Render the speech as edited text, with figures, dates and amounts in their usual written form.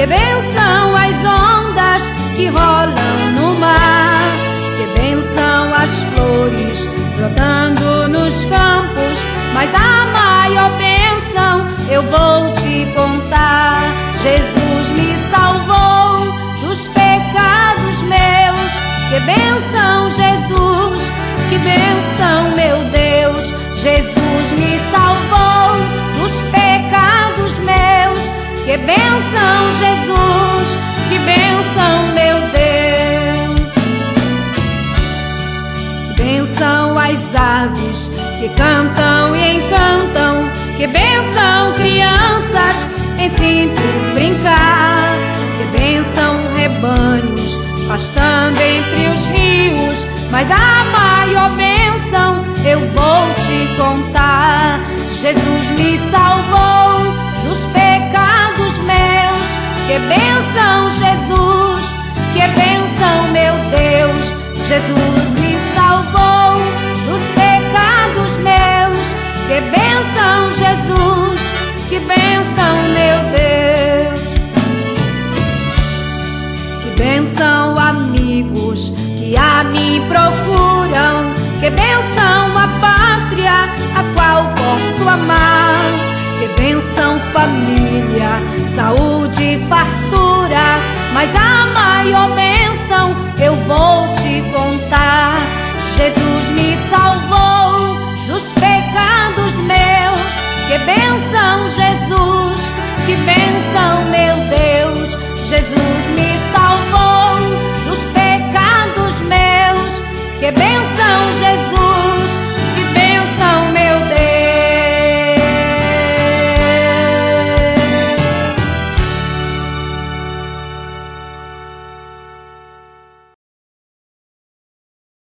Que bênção as ondas que rolam no mar. Que bênção as flores brotando nos campos. Mas a maior bênção eu vou te contar. Jesus me salvou dos pecados meus. Que bênção, Jesus, que bênção, meu Deus. Jesus me salvou dos pecados meus. Que bênção, Jesus, que bênção, meu Deus. Que bênção as aves que cantam e encantam. Que bênção, crianças em simples brincar. Que bênção, rebanhos pastando entre os rios. Mas a maior bênção eu vou te contar. Jesus me salvou dos pecados meus. Que bênção, Jesus, que bênção, meu Deus. Jesus me salvou dos pecados meus. Que bênção, Jesus, que bênção, meu Deus. Que bênção, amigos que a mim procuram. Que bênção a pátria a qual posso amar. Que bênção, família, saúde e fartura. Mas a maior